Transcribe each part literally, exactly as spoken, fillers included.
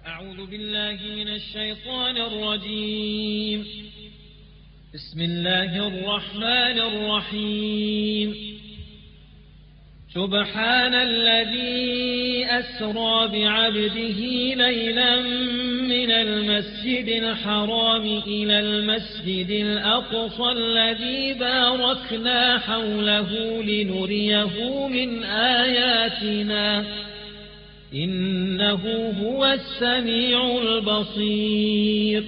أعوذ بالله من الشيطان الرجيم. بسم الله الرحمن الرحيم. سبحان الذي أسرى بعبده ليلا من المسجد الحرام إلى المسجد الأقصى الذي باركنا حوله لنريه من آياتنا إنه هو السميع البصير.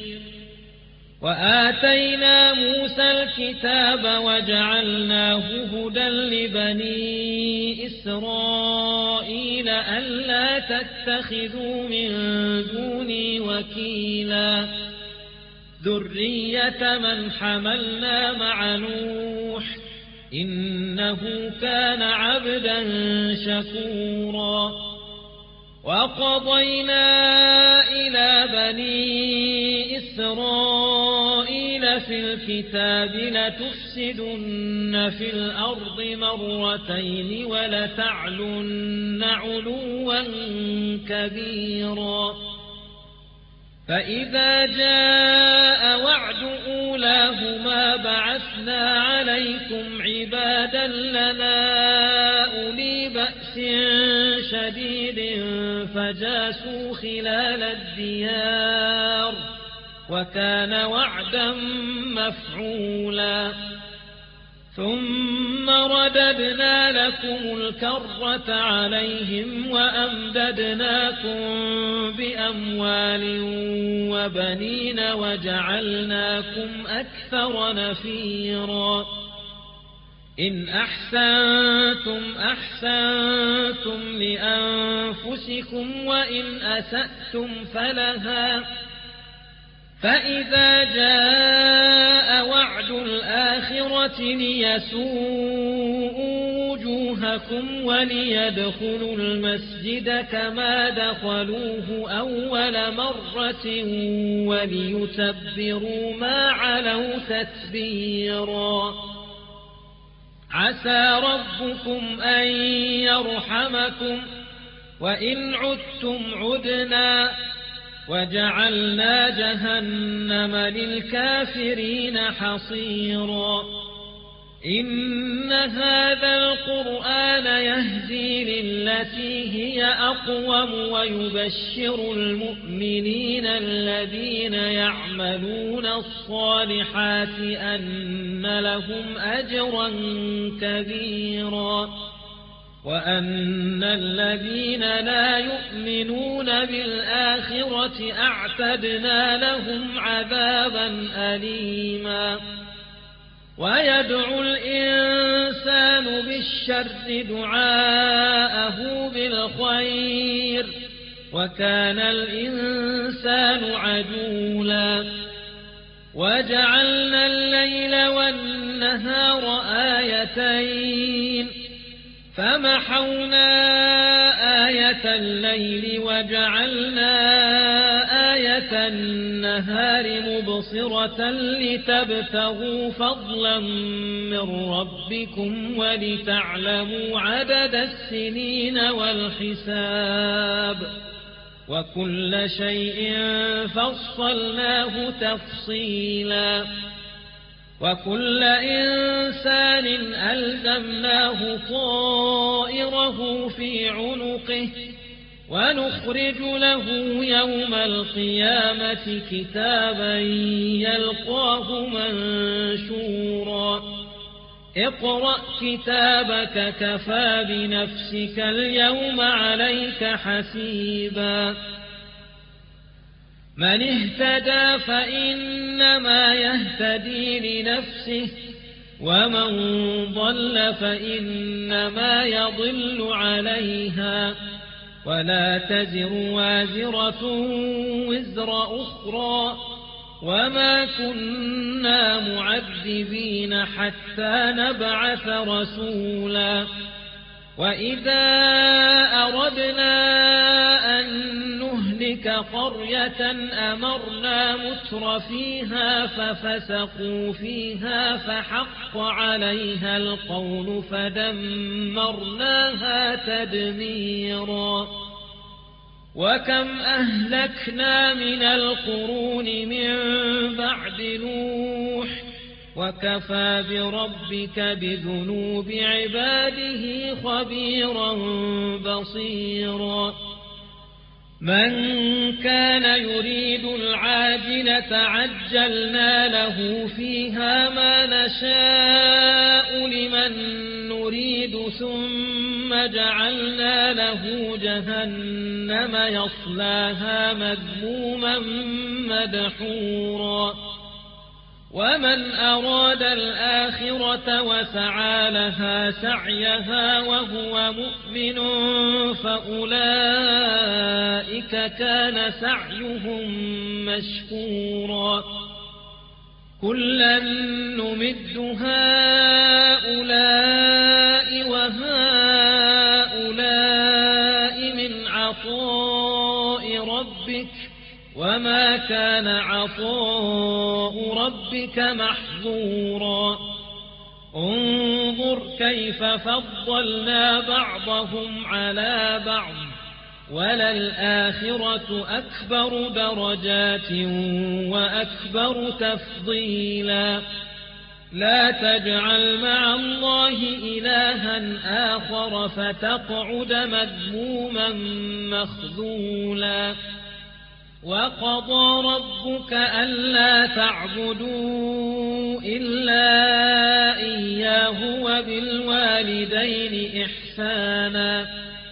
وآتينا موسى الكتاب وجعلناه هدى لبني إسرائيل ألا تتخذوا من دوني وكيلا ذرية من حملنا مع نوح إنه كان عبدا شكورا. وقضينا إلى بني إسرائيل في الكتاب لتفسدن في الأرض مرتين ولتعلن علوا كبيرا. فإذا جاء وعد أولاهما بعثنا عليكم عبادا لنا أولي بأس شديد فجاسوا خلال الديار وكان وعدا مفعولا. ثم رددنا لكم الكرة عليهم وأمددناكم بأموال وبنين وجعلناكم أكثر نفيرا. إن أحسنتم أحسنتم لأنفسكم وإن أسأتم فلها. فإذا جاء وعد الآخرة ليسوءوا وجوهكم وليدخلوا المسجد كما دخلوه أول مرة وليتبروا ما علوا تتبيرا. عسى ربكم أن يرحمكم وإن عدتم عدنا وجعلنا جهنم للكافرين حصيرا. إن هذا القرآن يهدي للتي هي أقوم ويبشر المؤمنين الذين يعملون الصالحات أن لهم أجرا كبيرا وأن الذين لا يؤمنون بالآخرة أعتدنا لهم عذابا أليما. ويدعو الإنسان بالشر دعاءه بالخير وكان الإنسان عجولا. وجعلنا الليل والنهار آيتين فمحونا آية الليل وجعلنا آية النهار مبصرة لتبتغوا فضلا من ربكم ولتعلموا عدد السنين والحساب وكل شيء فصلناه تفصيلا. وكل إنسان ألزمناه طائره في عنقه ونخرج له يوم القيامة كتابا يلقاه منشورا. اقرأ كتابك كفى بنفسك اليوم عليك حسيبا. من اهتدى فإنما يهتدي لنفسه ومن ضل فإنما يضل عليها ولا تزر وازرة وزر أخرى وما كنا معذبين حتى نبعث رسولا. وإذا أردنا أن نهلك قرية أمرنا متر فيها ففسقوا فيها فحق عليها القول فدمرناها تدميرا. وكم أهلكنا من القرون من بعد نوح وكفى بربك بذنوب عباده خبيرا بصيرا من كان يريد العاجلة عجلنا له فيها ما نشاء لمن نريد ثم جعلنا له جهنم يصلاها مذموما مدحورا ومن أراد الآخرة وسعى لها سعيها وهو مؤمن فأولئك كان سعيهم مشكورا كلا نمد هؤلاء وهؤلاء من عطاء ربك وما كان عطاء ربك محظورا انظر كيف فضلنا بعضهم على بعض وللآخرة أكبر درجات وأكبر تفضيلا لا تجعل مع الله إلها آخر فتقعد مذموما مخذولا وقضى ربك ألا تعبدوا إلا إياه وبالوالدين إحسانا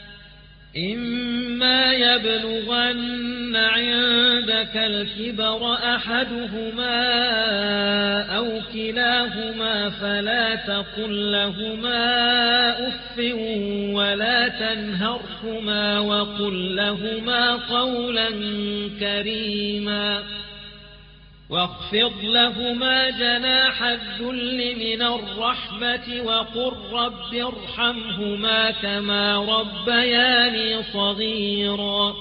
إما يبلغن عندك الكبر أحدهما أو كلاهما فلا تقل لهما أف ولا تنهرهما وقل لهما قولا كريما واخفض لهما جناح الذل من الرحمة وقل رب ارحمهما كما ربياني صغيرا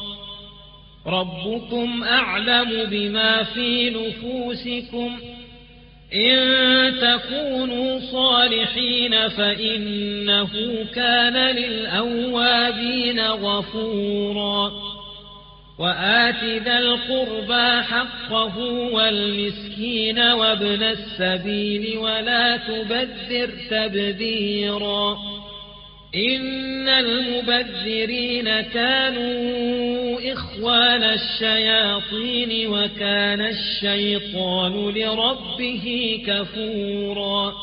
ربكم أعلم بما في نفوسكم إن تكونوا صالحين فإنه كان للأوابين غفورا وآت ذا القربى حقه والمسكين وابن السبيل ولا تبذر تبذيرا إن المبذرين كانوا إخوان الشياطين وكان الشيطان لربه كفورا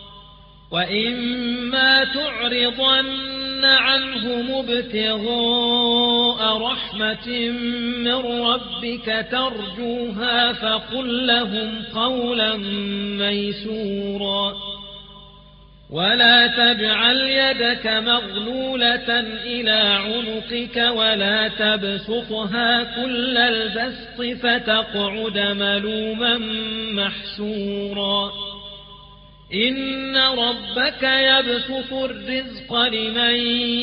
وإما تعرضن عنهم ابتغاء رحمة من ربك ترجوها فقل لهم قولا ميسورا ولا تجعل يدك مغلولة إلى عنقك ولا تبسطها كل البسط فتقعد ملوما محسورا إن ربك يبسط الرزق لمن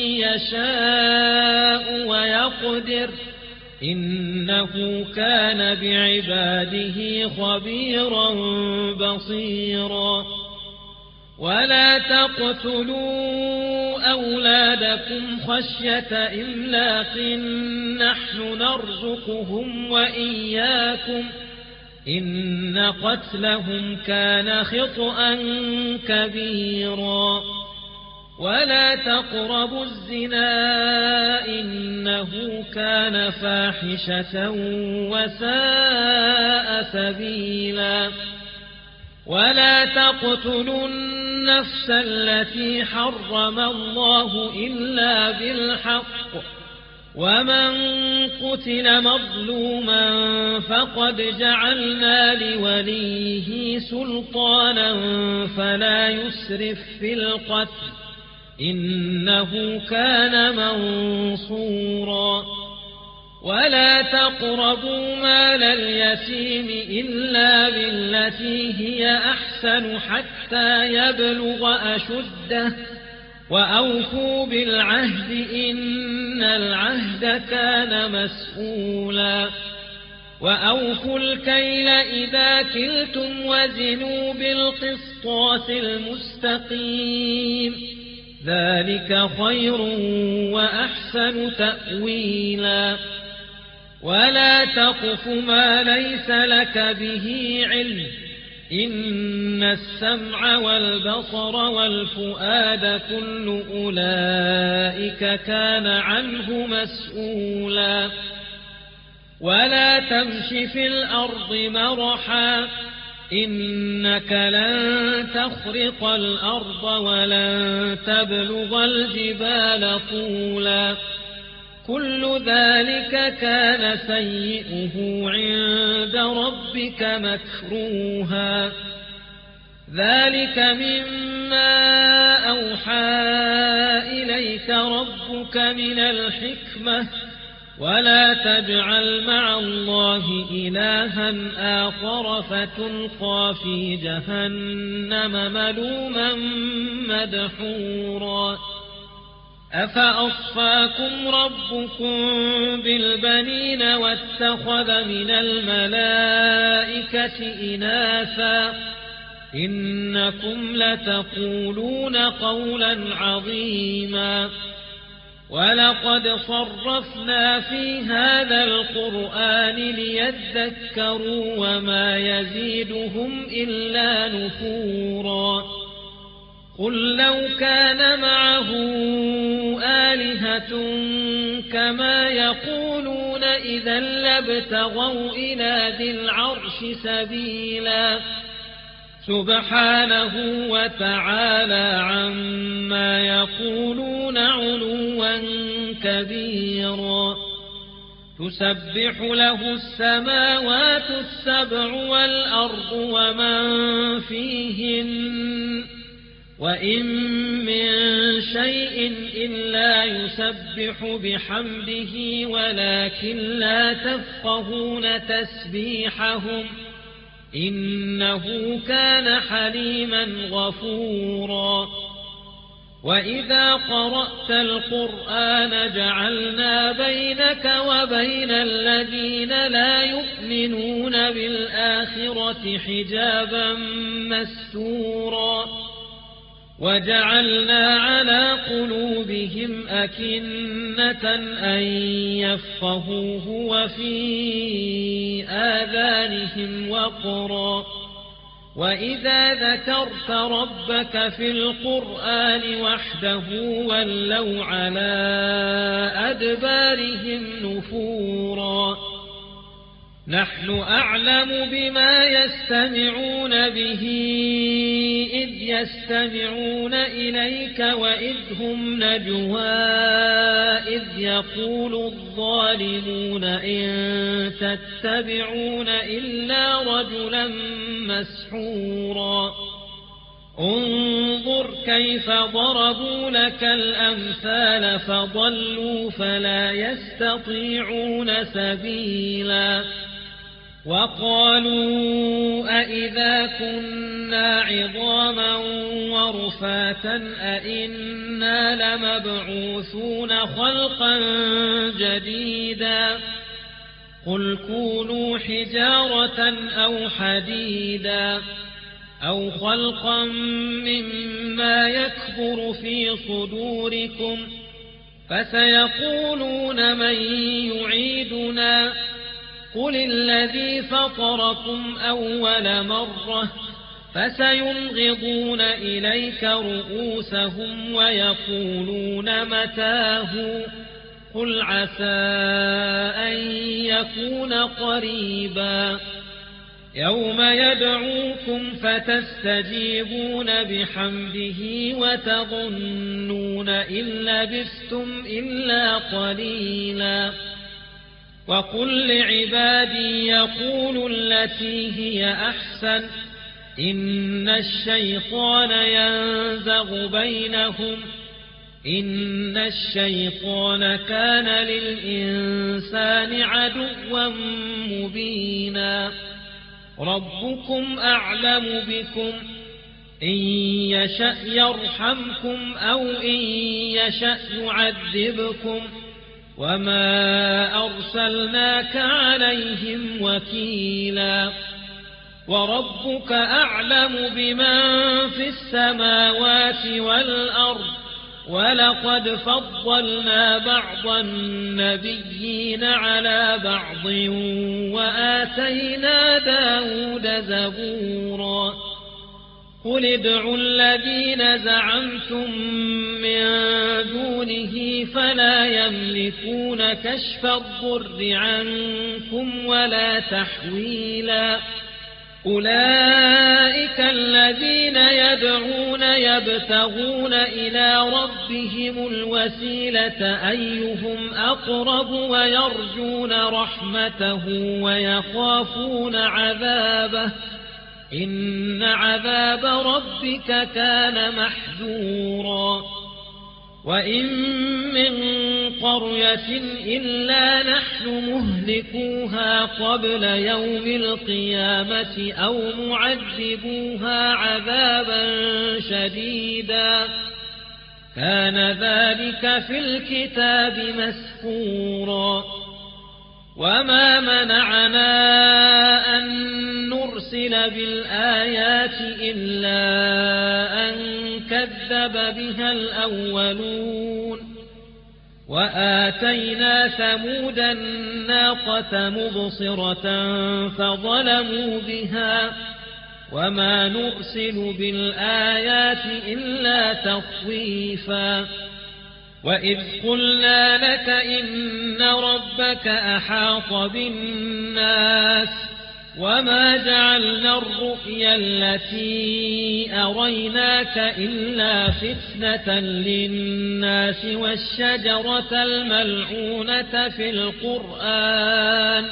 يشاء ويقدر إنه كان بعباده خبيرا بصيرا ولا تقتلوا أولادكم خشية إملاق نحن نرزقهم وإياكم إن قتلهم كان خطأ كبيرا ولا تقربوا الزنا إنه كان فاحشة وساء سبيلا ولا تقتلوا النفس التي حرم الله إلا بالحق ومن قتل مظلوما فقد جعلنا لوليه سلطانا فلا يسرف في القتل إنه كان منصورا ولا تقربوا مال اليتيم إلا بالتي هي أحسن حتى يبلغ أشده وأوفوا بالعهد إن العهد كان مسؤولا وأوفوا الكيل إذا كلتم وزنوا بالقسطاس المستقيم ذلك خير وأحسن تأويلا ولا تقف ما ليس لك به علم إن السمع والبصر والفؤاد كل أولئك كان عنه مسؤولا ولا تمش في الأرض مرحا إنك لن تخرق الأرض ولن تبلغ الجبال طولا كل ذلك كان سيئه عند ربك مكروها ذلك مما أوحى إليك ربك من الحكمة ولا تجعل مع الله إلها آخر فتلقى في جهنم ملوما مدحورا أفأصفاكم ربكم بالبنين واتخذ من الملائكة إناثا إنكم لتقولون قولا عظيما ولقد صرفنا في هذا القرآن ليذكروا وما يزيدهم إلا نفورا قل لو كان معه آلهة كما يقولون إذا لابتغوا إلى ذي العرش سبيلا سبحانه وتعالى عما يقولون علوا كبيرا تسبح له السماوات السبع والأرض ومن فيهن وإن من شيء إلا يسبح بحمده ولكن لا تفقهون تسبيحهم إنه كان حليما غفورا وإذا قرأت القرآن جعلنا بينك وبين الذين لا يؤمنون بالآخرة حجابا مستورا وجعلنا على قلوبهم أكنة أن يفقهوه وفي آذانهم وقرا وإذا ذكرت ربك في القرآن وحده ولوا على أدبارهم نفورا نحن أعلم بما يستمعون به إذ يستمعون إليك وإذ هم نجوى إذ يقول الظالمون إن تتبعون إلا رجلا مسحورا انظر كيف ضربوا لك الأمثال فضلوا فلا يستطيعون سبيلا وقالوا أئذا كنا عظاما ورفاتا أئنا لمبعوثون خلقا جديدا قل كونوا حجارة أو حديدا أو خلقا مما يكبر في صدوركم فسيقولون من يعيدنا قل الذي فطركم أول مرة فسينغضون إليك رؤوسهم ويقولون متاه قل عسى أن يكون قريبا يوم يدعوكم فتستجيبون بحمده وتظنون إن لبثتم إلا قليلا وقل لعبادي يقولوا التي هي أحسن إن الشيطان ينزغ بينهم إن الشيطان كان للإنسان عدوا مبينا ربكم أعلم بكم إن يشأ يرحمكم أو إن يشأ يعذبكم وما أرسلناك عليهم وكيلا وربك أعلم بمن في السماوات والأرض ولقد فضلنا بعض النبيين على بعض وآتينا داود زبورا قل ادعوا الذين زعمتم من دونه فلا يملكون كشف الضر عنكم ولا تحويلا أولئك الذين يدعون يبتغون إلى ربهم الوسيلة أيهم أقرب ويرجون رحمته ويخافون عذابه إن عذاب ربك كان محذورا وإن من قرية إلا نحن مهلكوها قبل يوم القيامة أو معذبوها عذابا شديدا كان ذلك في الكتاب مسكورا وما منعنا أن نرسل بالآيات إلا أن كذب بها الأولون وآتينا ثمود الناقة مبصرة فظلموا بها وما نرسل بالآيات إلا تخويفا وإذ قلنا لك إن ربك أحاط بالناس وما جعلنا الرؤيا التي أريناك إلا فتنة للناس والشجرة الملعونة في القرآن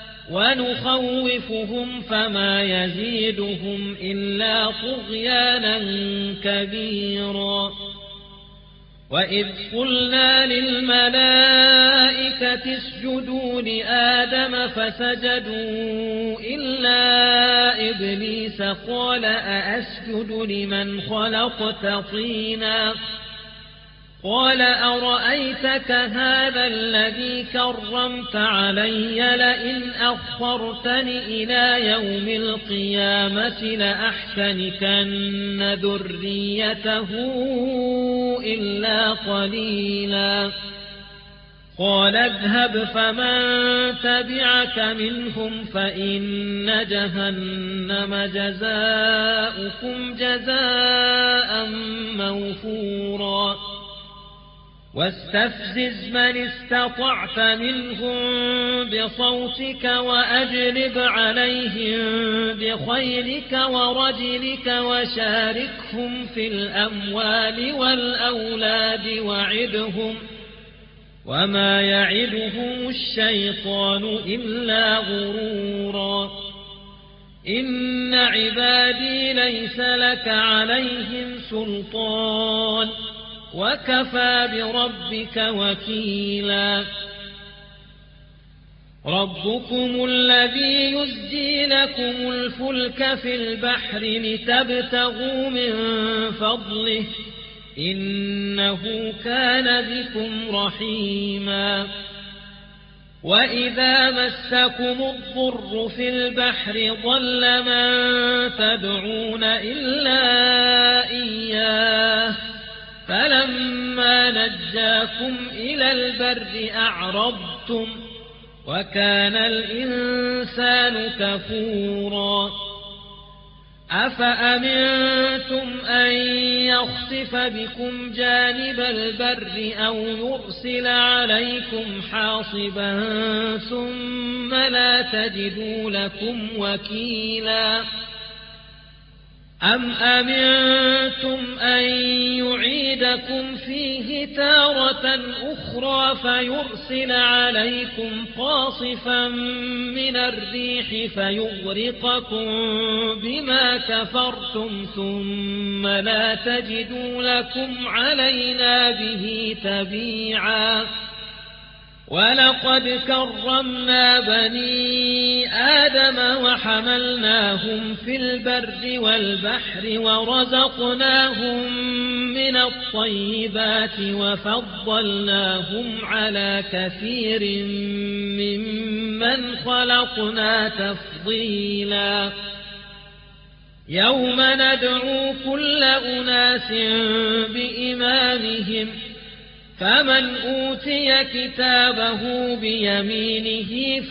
ونخوفهم فما يزيدهم إلا طغيانا كبيرا وإذ قلنا للملائكة اسجدوا لآدم فسجدوا إلا إبليس قال أأسجد لمن خلقت طينا قال أرأيتك هذا الذي كرمت علي لئن أخرتني إلى يوم القيامة لأحتنكن ذريته إلا قليلا قال اذهب فمن تبعك منهم فإن جهنم جزاؤكم جزاء موفورا واستفزز من استطعت منهم بصوتك وأجلب عليهم بخيلك ورجلك وشاركهم في الأموال والأولاد وعدهم وما يعدهم الشيطان إلا غرورا إن عبادي ليس لك عليهم سلطان وكفى بربك وكيلا ربكم الذي يزجي لكم الفلك في البحر لتبتغوا من فضله إنه كان بكم رحيما وإذا مسكم الضر في البحر ضل من تدعون إلا إياه فلما نجاكم إلى البر أعرضتم وكان الإنسان كفورا أفأمنتم أن يخسف بكم جانب البر أو يرسل عليكم حاصبا ثم لا تجدوا لكم وكيلا أم أمنتم أن يعيدكم فيه تارة أخرى فيرسل عليكم قاصفا من الريح فيغرقكم بما كفرتم ثم لا تجدوا لكم علينا به تبيعا ولقد كرمنا بني آدم وحملناهم في البر والبحر ورزقناهم من الطيبات وفضلناهم على كثير ممن خلقنا تفضيلا يوم ندعو كل أناس بإمامهم فمن أوتي كتابه بيمينه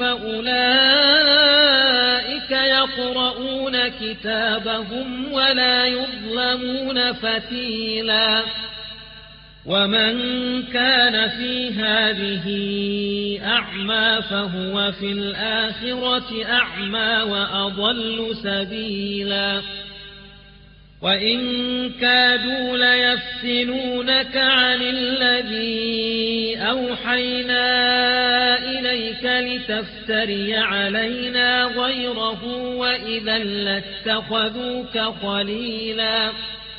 فأولئك يقرؤون كتابهم ولا يظلمون فتيلا ومن كان في هذه أعمى فهو في الآخرة أعمى وأضل سبيلا وإن كادوا ليفتنونك عن الذي أوحينا إليك لتفتري علينا غيره وإذا لاتخذوك خليلا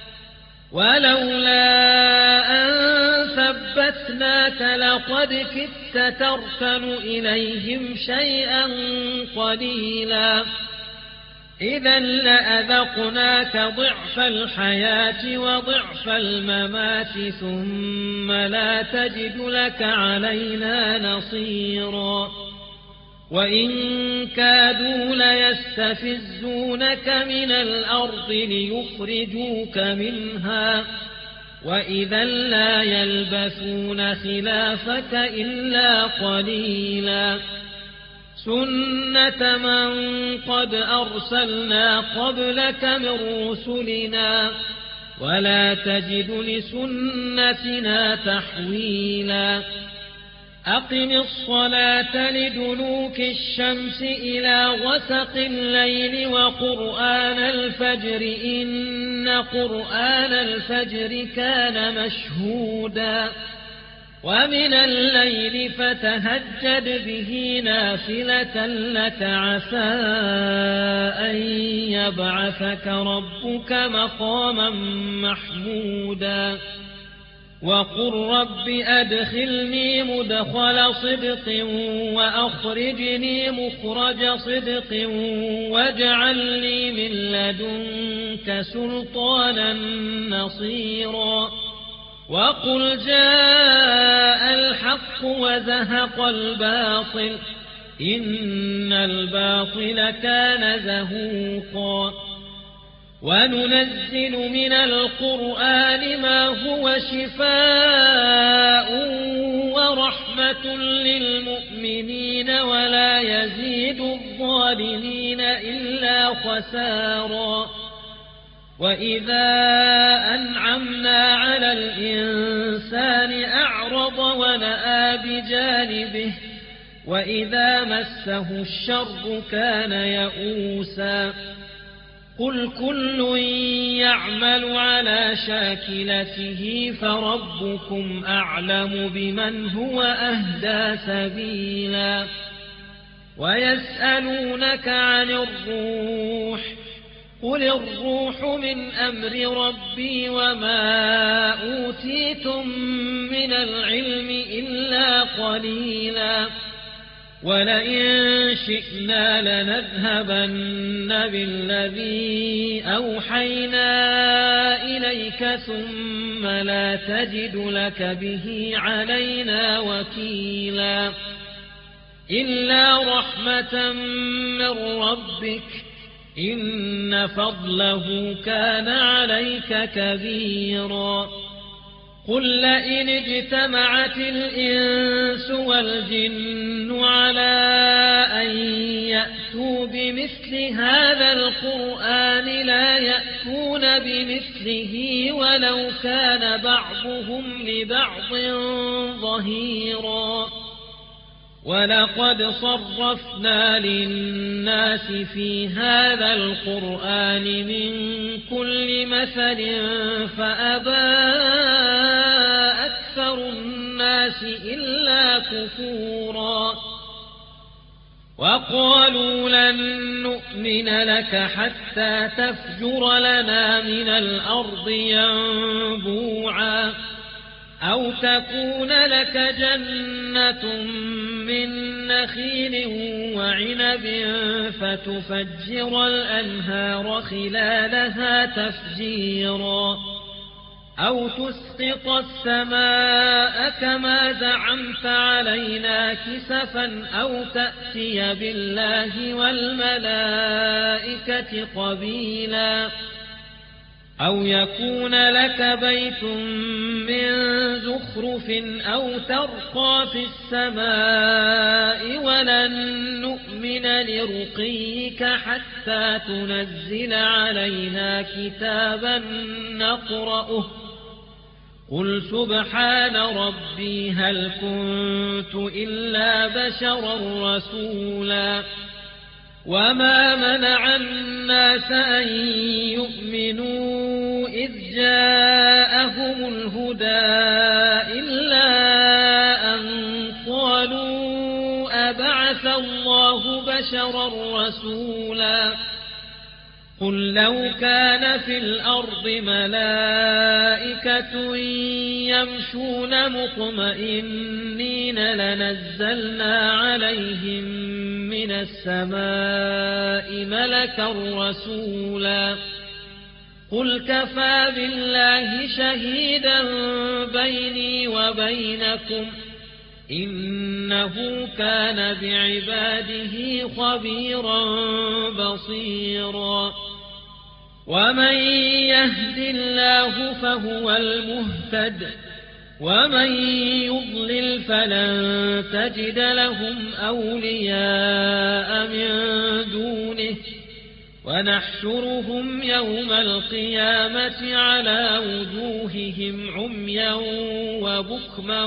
ولولا أن ثبتناك لقد كدت تركن إليهم شيئا قليلا إذا لأذقناك ضعف الحياة وضعف الممات ثم لا تجد لك علينا نصيرا وإن كادوا ليستفزونك من الأرض ليخرجوك منها وإذا لا يلبثون خلافك إلا قليلا سنة من قد أرسلنا قبلك من رسلنا ولا تجد لسنتنا تحويلا أقم الصلاة لدلوك الشمس إلى غسق الليل وقرآن الفجر إن قرآن الفجر كان مشهودا ومن الليل فتهجد به نافلة لك عسى أن يبعثك ربك مقاما محمودا وقل رب أدخلني مدخل صدق وأخرجني مخرج صدق واجعل لي من لدنك سلطانا نصيرا وقل جاء الحق وزهق الباطل إن الباطل كان زهوقا وننزل من القرآن ما هو شفاء ورحمة للمؤمنين ولا يزيد الظالمين إلا خسارا وإذا أنعمنا على الإنسان أعرض ونأى بجانبه وإذا مسه الشر كان يئوسا قل كل يعمل على شاكلته فربكم أعلم بمن هو أهدى سبيلا ويسألونك عن الروح قل الروح من أمر ربي وما أوتيتم من العلم إلا قليلا ولئن شئنا لنذهبن بالذي أوحينا إليك ثم لا تجد لك به علينا وكيلا إلا رحمة من ربك إن فضله كان عليك كبيرا قل لئن اجتمعت الإنس والجن على أن يأتوا بمثل هذا القرآن لا يأتون بمثله ولو كان بعضهم لبعض ظهيرا ولقد صرفنا للناس في هذا القرآن من كل مثل فأبى أكثر الناس إلا كفورا وقالوا لن نؤمن لك حتى تفجر لنا من الأرض ينبوعا أو تكون لك جنة من نخيل وعنب فتفجر الأنهار خلالها تفجيرا أو تسقط السماء كما زعمت علينا كسفا أو تأتي بالله والملائكة قبيلا أو يكون لك بيت من زخرف أو ترقى في السماء ولن نؤمن لرقيك حتى تنزل علينا كتابا نقرأه قل سبحان ربي هل كنت إلا بشرا رسولا وما منع الناس أن يؤمنوا إذ جاءهم الهدى إلا أن قالوا أبعث الله بشرا رسولا قل لو كان في الأرض ملائكة يمشون مطمئنين لنزلنا عليهم من السماء ملكا رسولا قل كفى بالله شهيدا بيني وبينكم إنه كان بعباده خبيرا بصيرا ومن يهد الله فهو المهتد ومن يضلل فلن تجد لهم أولياء من دونه ونحشرهم يوم القيامة على وجوههم عميا وبكما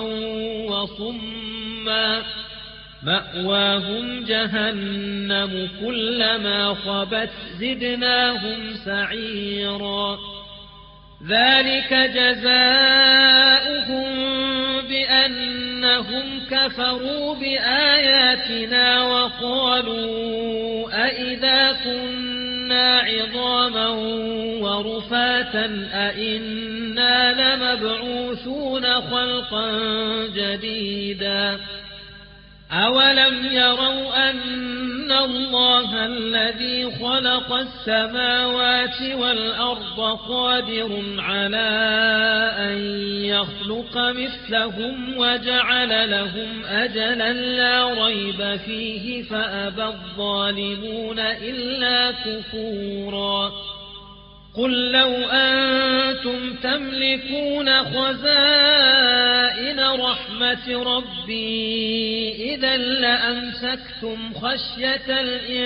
وصما مأواهم جهنم كلما خبت زدناهم سعيرا ذلك جزاؤهم بأنهم كفروا بآياتنا وقالوا أئذا كنا عظاما ورفاتا أئنا لمبعوثون خلقا جديدا أولم يروا أن الله الذي خلق السماوات والأرض قادر على أن يخلق مثلهم وجعل لهم أجلا لا ريب فيه فأبى الظالمون إلا كفورا قل لو أنتم تملكون خزائن رحمة ربي إذا لأمسكتم خشية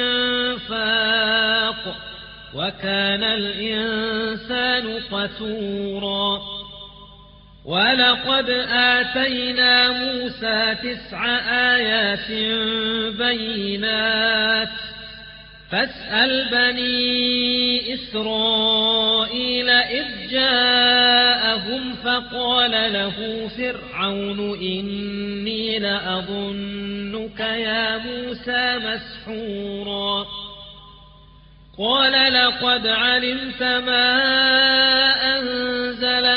الإنفاق وكان الإنسان قتورا ولقد آتينا موسى تسع آيات بينات فاسأل بني إسرائيل إذ جاءهم فقال له فرعون إني لأظنك يا موسى مسحورا قال لقد علمت ما أنزل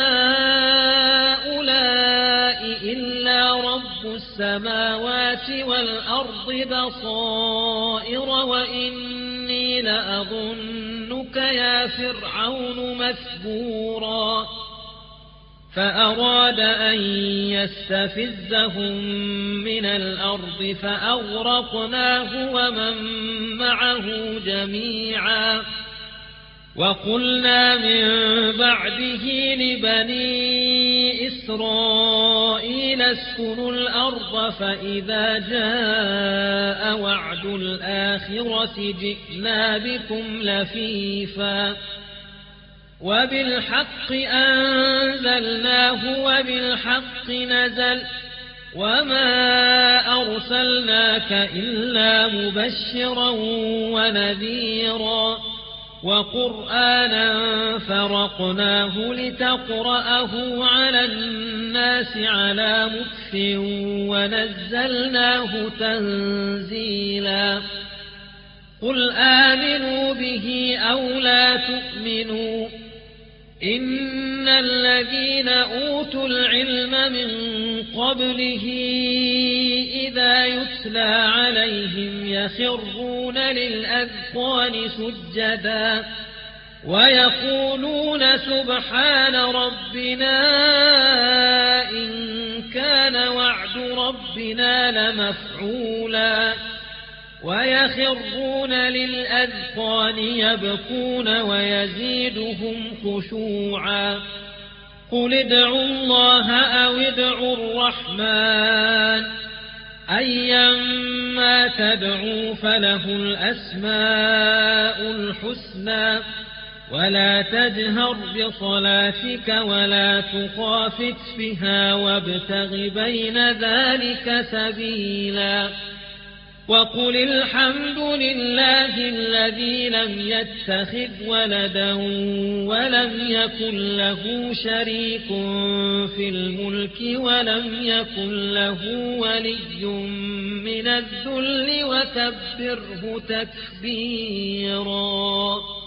هؤلاء إلا رب السماوات والأرض بصائر وإني لأظنك يا فرعون مثبورا فأراد أن يستفزهم من الأرض فأغرقناه ومن معه جميعا وقلنا من بعده لبني إسرائيل اسكنوا الأرض فإذا جاء وعد الآخرة جئنا بكم لفيفا وبالحق أنزلناه وبالحق نزل وما أرسلناك إلا مبشرا ونذيرا وقرآنا فرقناه لتقرأه على الناس على مكث ونزلناه تنزيلا قل آمنوا به أو لا تؤمنوا إن الذين أوتوا العلم من قبله إذا يتلى عليهم يخرون للأذقان سجدا ويقولون سبحان ربنا إن كان وعد ربنا لمفعولا ويخرون للأذقان يبكون ويزيدهم خشوعا قل ادعوا الله أو ادعوا الرحمن أيما تدعوا فله الأسماء الحسنى ولا تجهر بصلاتك ولا تخافت بها وابتغ بين ذلك سبيلا وقل الحمد لله الذي لم يتخذ ولدا ولم يكن له شريك في الملك ولم يكن له ولي من الذل وكبره تكبيرا.